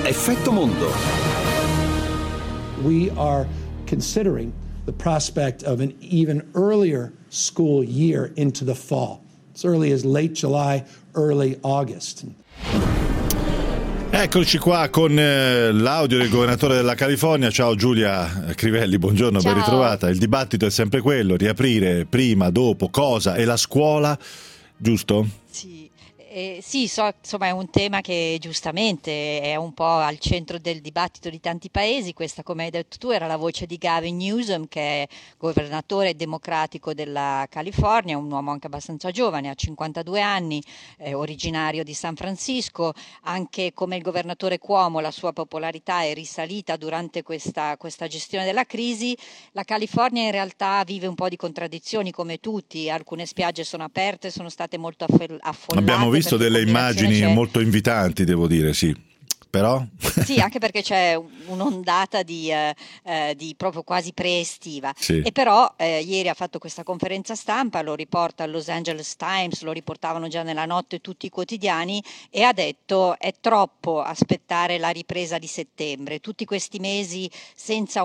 Effetto Mondo. We are considering the prospect of an even earlier school year into the fall. As early as late July, early August. Eccoci qua con l'audio del governatore della California. Ciao Giulia Crivelli, buongiorno. Ciao. Ben ritrovata. Il dibattito è sempre quello, riaprire prima, dopo, cosa e la scuola, giusto? Sì, insomma è un tema che giustamente è un po' al centro del dibattito di tanti paesi. Questa, come hai detto tu, era la voce di Gavin Newsom, che è governatore democratico della California, un uomo anche abbastanza giovane, ha 52 anni, originario di San Francisco. Anche come il governatore Cuomo la sua popolarità è risalita durante questa gestione della crisi. La California in realtà vive un po' di contraddizioni come tutti, alcune spiagge sono aperte, sono state molto affollate. Abbiamo visto delle immagini molto invitanti, devo dire, sì. Però? Sì, anche perché c'è un'ondata di proprio quasi preestiva. Sì. E però ieri ha fatto questa conferenza stampa, lo riporta il Los Angeles Times, lo riportavano già nella notte tutti i quotidiani, e ha detto è troppo aspettare la ripresa di settembre. Tutti questi mesi senza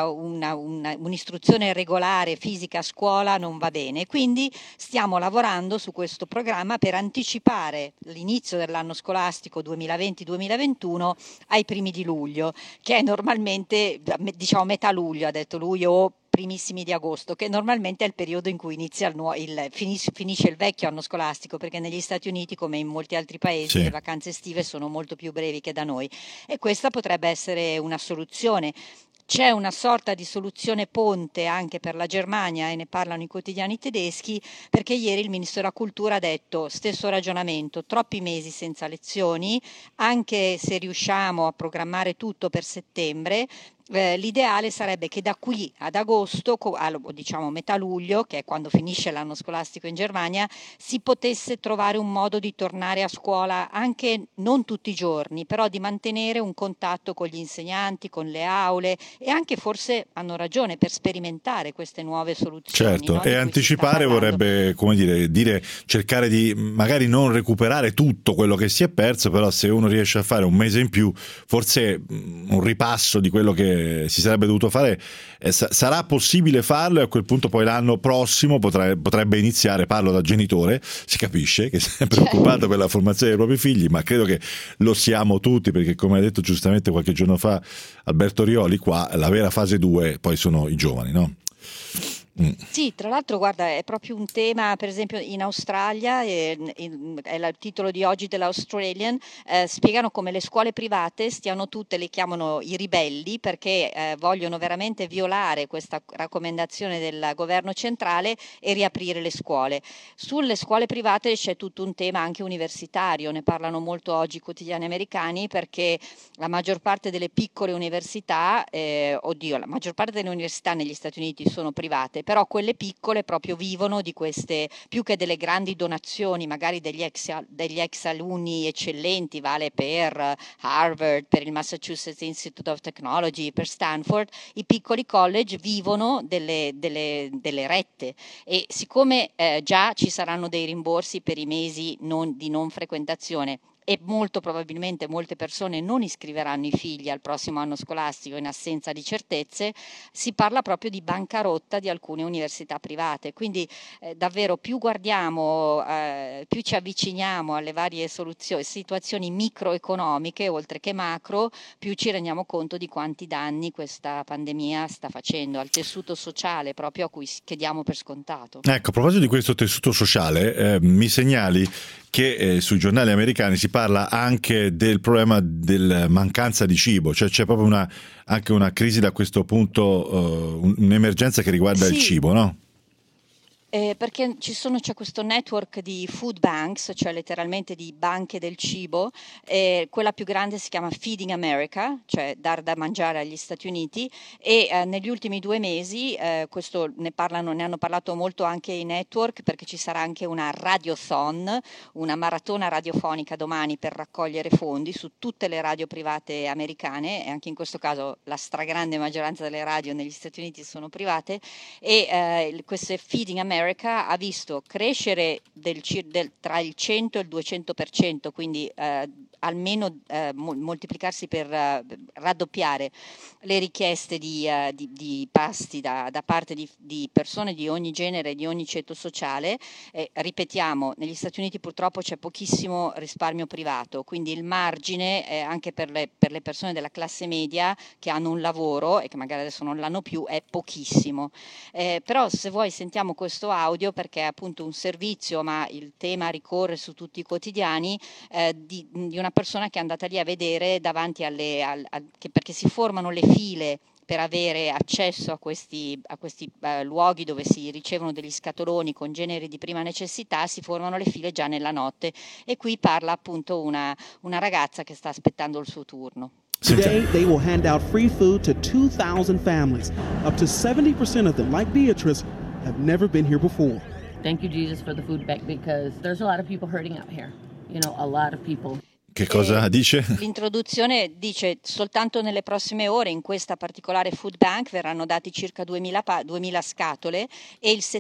un'istruzione regolare fisica a scuola non va bene. Quindi stiamo lavorando su questo programma per anticipare l'inizio dell'anno scolastico 2020-2021 ai primi di luglio, che è normalmente, diciamo, metà luglio, ha detto lui, o primissimi di agosto, che normalmente è il periodo in cui inizia finisce il vecchio anno scolastico, perché negli Stati Uniti, come in molti altri paesi, sì, le vacanze estive sono molto più brevi che da noi, e questa potrebbe essere una soluzione. C'è una sorta di soluzione ponte anche per la Germania, e ne parlano i quotidiani tedeschi, perché ieri il Ministro della Cultura ha detto stesso ragionamento, troppi mesi senza lezioni, anche se riusciamo a programmare tutto per settembre. L'ideale sarebbe che da qui ad agosto, diciamo metà luglio, che è quando finisce l'anno scolastico in Germania, si potesse trovare un modo di tornare a scuola, anche non tutti i giorni, però di mantenere un contatto con gli insegnanti, con le aule, e anche, forse hanno ragione, per sperimentare queste nuove soluzioni. Certo, no? e anticipare vorrebbe, come dire, cercare di magari non recuperare tutto quello che si è perso, però se uno riesce a fare un mese in più, forse un ripasso di quello che si sarebbe dovuto fare, sarà possibile farlo, e a quel punto poi l'anno prossimo potrebbe iniziare. Parlo da genitore, si capisce che si è preoccupato per la formazione dei propri figli, ma credo che lo siamo tutti, perché come ha detto giustamente qualche giorno fa Alberto Rioli, qua la vera fase 2 poi sono i giovani, no? Sì, tra l'altro guarda, è proprio un tema, per esempio in Australia, è il titolo di oggi dell'Australian, spiegano come le scuole private stiano tutte, le chiamano i ribelli, perché vogliono veramente violare questa raccomandazione del governo centrale e riaprire le scuole. Sulle scuole private c'è tutto un tema anche universitario, ne parlano molto oggi i quotidiani americani, perché la maggior parte delle piccole università, la maggior parte delle università negli Stati Uniti sono private, però quelle piccole proprio vivono di queste, più che delle grandi donazioni, magari degli ex alunni eccellenti, vale per Harvard, per il Massachusetts Institute of Technology, per Stanford, i piccoli college vivono delle rette, e siccome già ci saranno dei rimborsi per i mesi di non frequentazione, e molto probabilmente molte persone non iscriveranno i figli al prossimo anno scolastico in assenza di certezze, si parla proprio di bancarotta di alcune università private. Quindi davvero più guardiamo, più ci avviciniamo alle varie situazioni microeconomiche oltre che macro, più ci rendiamo conto di quanti danni questa pandemia sta facendo al tessuto sociale, proprio che diamo per scontato. Ecco, a proposito di questo tessuto sociale, mi segnali che sui giornali americani si parla anche del problema della mancanza di cibo, cioè c'è proprio anche una crisi da questo punto, un'emergenza che riguarda il cibo, no? Perché c'è questo network di food banks, cioè letteralmente di banche del cibo, quella più grande si chiama Feeding America, cioè dar da mangiare agli Stati Uniti, e negli ultimi 2 mesi, questo ne hanno parlato molto anche i network, perché ci sarà anche una radiothon, una maratona radiofonica domani per raccogliere fondi su tutte le radio private americane, e anche in questo caso la stragrande maggioranza delle radio negli Stati Uniti sono private, e queste Feeding America America ha visto crescere tra il 100 e il 200%, quindi almeno moltiplicarsi per raddoppiare le richieste di pasti da parte di persone di ogni genere, di ogni ceto sociale. Ripetiamo, negli Stati Uniti purtroppo c'è pochissimo risparmio privato, quindi il margine anche per le persone della classe media che hanno un lavoro e che magari adesso non l'hanno più è pochissimo. Però se vuoi sentiamo questo audio, perché è appunto un servizio, ma il tema ricorre su tutti i quotidiani, di una persona che è andata lì a vedere davanti perché si formano le file per avere accesso a questi luoghi dove si ricevono degli scatoloni con generi di prima necessità, si formano le file già nella notte, e qui parla appunto una ragazza che sta aspettando il suo turno. Today, they will hand out free food to 2,000 families. Up to 70% of them, like Beatrice, have never been here before. Thank you, Jesus, for the food bank, because there's a lot of people hurting out here. You know, a lot of people. Che cosa dice? L'introduzione dice: soltanto nelle prossime ore in questa particolare food bank verranno dati circa 2000 scatole, e il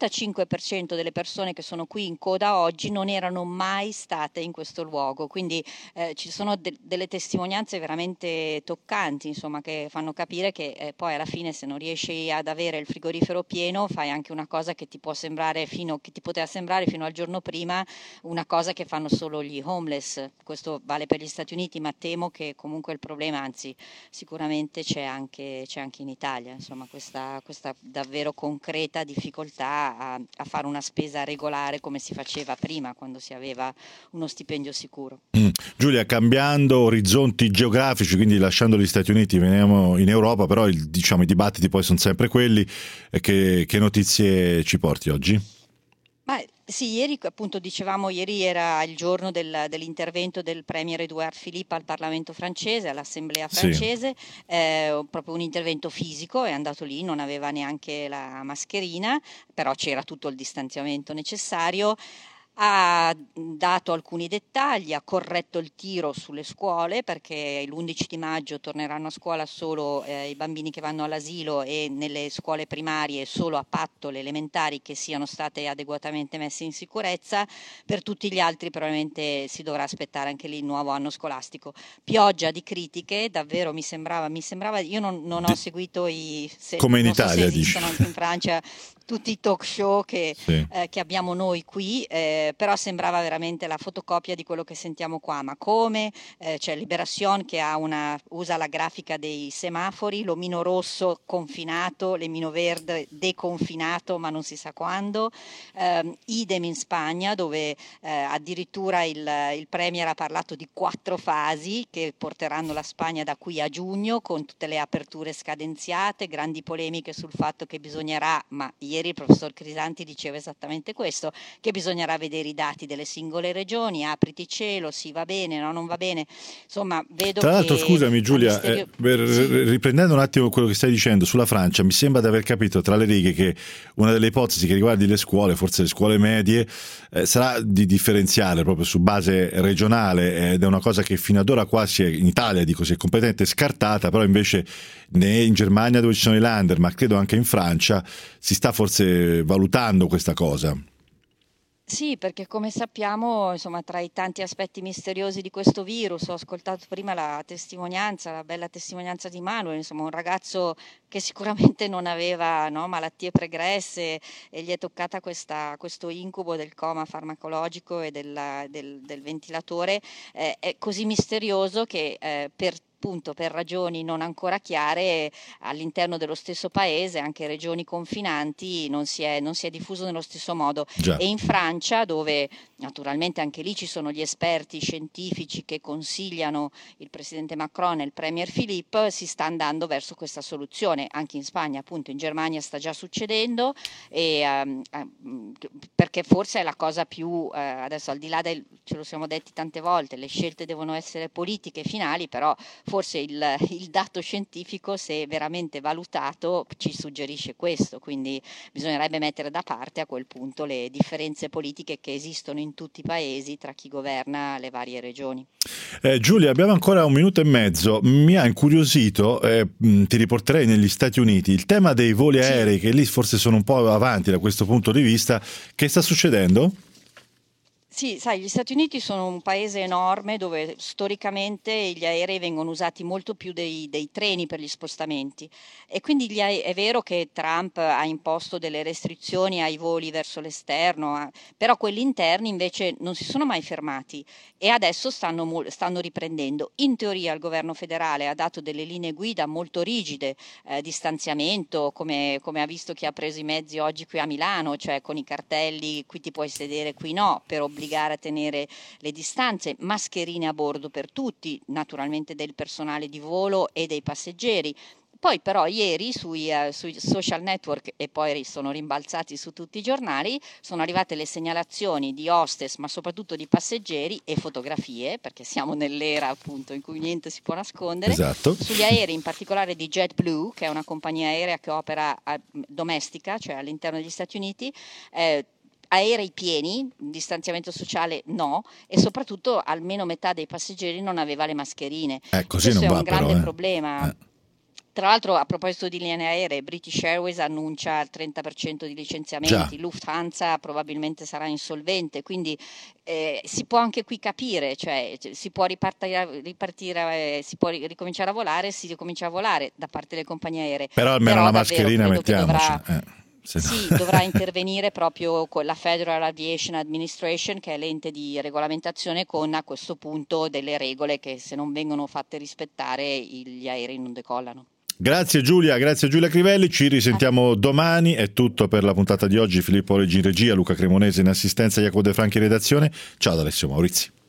75% delle persone che sono qui in coda oggi non erano mai state in questo luogo. Quindi ci sono delle testimonianze veramente toccanti, insomma, che fanno capire che poi alla fine, se non riesci ad avere il frigorifero pieno, fai anche una cosa che ti poteva sembrare fino al giorno prima una cosa che fanno solo gli homeless. Questo vale per gli Stati Uniti, ma temo che comunque il problema, anzi sicuramente c'è anche in Italia, insomma, questa davvero concreta difficoltà a fare una spesa regolare come si faceva prima, quando si aveva uno stipendio sicuro. Giulia, cambiando orizzonti geografici, quindi lasciando gli Stati Uniti, veniamo in Europa, però i dibattiti poi sono sempre quelli. Che notizie ci porti oggi? Ma sì, ieri appunto dicevamo, ieri era il giorno dell'intervento del premier Édouard Philippe al Parlamento francese, all'Assemblea francese, proprio un intervento fisico, è andato lì, non aveva neanche la mascherina, però c'era tutto il distanziamento necessario. Ha dato alcuni dettagli, ha corretto il tiro sulle scuole, perché l'11 di maggio torneranno a scuola solo i bambini che vanno all'asilo, e nelle scuole primarie solo a patto le elementari che siano state adeguatamente messe in sicurezza. Per tutti gli altri probabilmente si dovrà aspettare anche lì il nuovo anno scolastico. Pioggia di critiche, davvero mi sembrava, io non ho seguito come in Italia, esistono anche in Francia tutti i talk show che abbiamo noi qui, però sembrava veramente la fotocopia di quello che sentiamo qua. Ma come? C'è Libération che usa la grafica dei semafori, l'omino rosso confinato, l'omino verde deconfinato, ma non si sa quando. Idem in Spagna, dove addirittura il premier ha parlato di 4 fasi che porteranno la Spagna da qui a giugno, con tutte le aperture scadenziate, grandi polemiche sul fatto che bisognerà, ma ieri il professor Crisanti diceva esattamente questo, che bisognerà vedere i dati delle singole regioni, apriti cielo, sì va bene, no non va bene, insomma vedo. Tra l'altro, scusami Giulia, riprendendo un attimo quello che stai dicendo sulla Francia, mi sembra di aver capito tra le righe che una delle ipotesi che riguardi le scuole, forse le scuole medie, sarà di differenziare proprio su base regionale, ed è una cosa che fino ad ora quasi in Italia si è completamente scartata, però invece in Germania, dove ci sono i Länder, ma credo anche in Francia, si sta forse valutando questa cosa. Sì, perché come sappiamo, insomma, tra i tanti aspetti misteriosi di questo virus, ho ascoltato prima la bella testimonianza di Manuel, insomma, un ragazzo che sicuramente non aveva malattie pregresse, e gli è toccata questo incubo del coma farmacologico e del ventilatore, è così misterioso che per ragioni non ancora chiare all'interno dello stesso paese, anche regioni confinanti, non si è diffuso nello stesso modo. Già. E in Francia, dove naturalmente anche lì ci sono gli esperti scientifici che consigliano il presidente Macron e il premier Philippe, si sta andando verso questa soluzione. Anche in Spagna, appunto, in Germania sta già succedendo, e perché forse è la cosa più adesso, al di là ce lo siamo detti tante volte, le scelte devono essere politiche finali, però forse il dato scientifico, se veramente valutato, ci suggerisce questo, quindi bisognerebbe mettere da parte a quel punto le differenze politiche che esistono in tutti i paesi tra chi governa le varie regioni. Giulia, abbiamo ancora 1 minuto e mezzo. Mi ha incuriosito, ti riporterei negli Stati Uniti, il tema dei voli aerei, che lì forse sono un po' avanti da questo punto di vista. Che sta succedendo? Sì, sai, gli Stati Uniti sono un paese enorme dove storicamente gli aerei vengono usati molto più dei treni per gli spostamenti, e quindi è vero che Trump ha imposto delle restrizioni ai voli verso l'esterno, però quelli interni invece non si sono mai fermati e adesso stanno riprendendo. In teoria il governo federale ha dato delle linee guida molto rigide, distanziamento, come ha visto chi ha preso i mezzi oggi qui a Milano, cioè con i cartelli qui ti puoi sedere, qui no, per obbligare a tenere le distanze, mascherine a bordo per tutti, naturalmente del personale di volo e dei passeggeri. Poi però ieri sui social network, e poi sono rimbalzati su tutti i giornali, sono arrivate le segnalazioni di hostess, ma soprattutto di passeggeri, e fotografie, perché siamo nell'era appunto in cui niente si può nascondere. Esatto. Sugli aerei, in particolare di JetBlue, che è una compagnia aerea che opera domestica, cioè all'interno degli Stati Uniti, aerei pieni, distanziamento sociale no, e soprattutto almeno metà dei passeggeri non aveva le mascherine. Così Questo non è va, un grande però, problema. Tra l'altro, a proposito di linee aeree, British Airways annuncia il 30% di licenziamenti, Lufthansa probabilmente sarà insolvente, quindi si può anche qui capire, cioè si può ripartire, si può ricominciare a volare, si ricomincia a volare da parte delle compagnie aeree. Però almeno la mascherina mettiamoci. Sì, dovrà intervenire proprio con la Federal Aviation Administration, che è l'ente di regolamentazione, con a questo punto delle regole che, se non vengono fatte rispettare, gli aerei non decollano. Grazie Giulia Crivelli, ci risentiamo domani. È tutto per la puntata di oggi. Filippo Reggi in regia, Luca Cremonese in assistenza, Jacopo De Franchi in redazione. Ciao da Alessio Maurizi.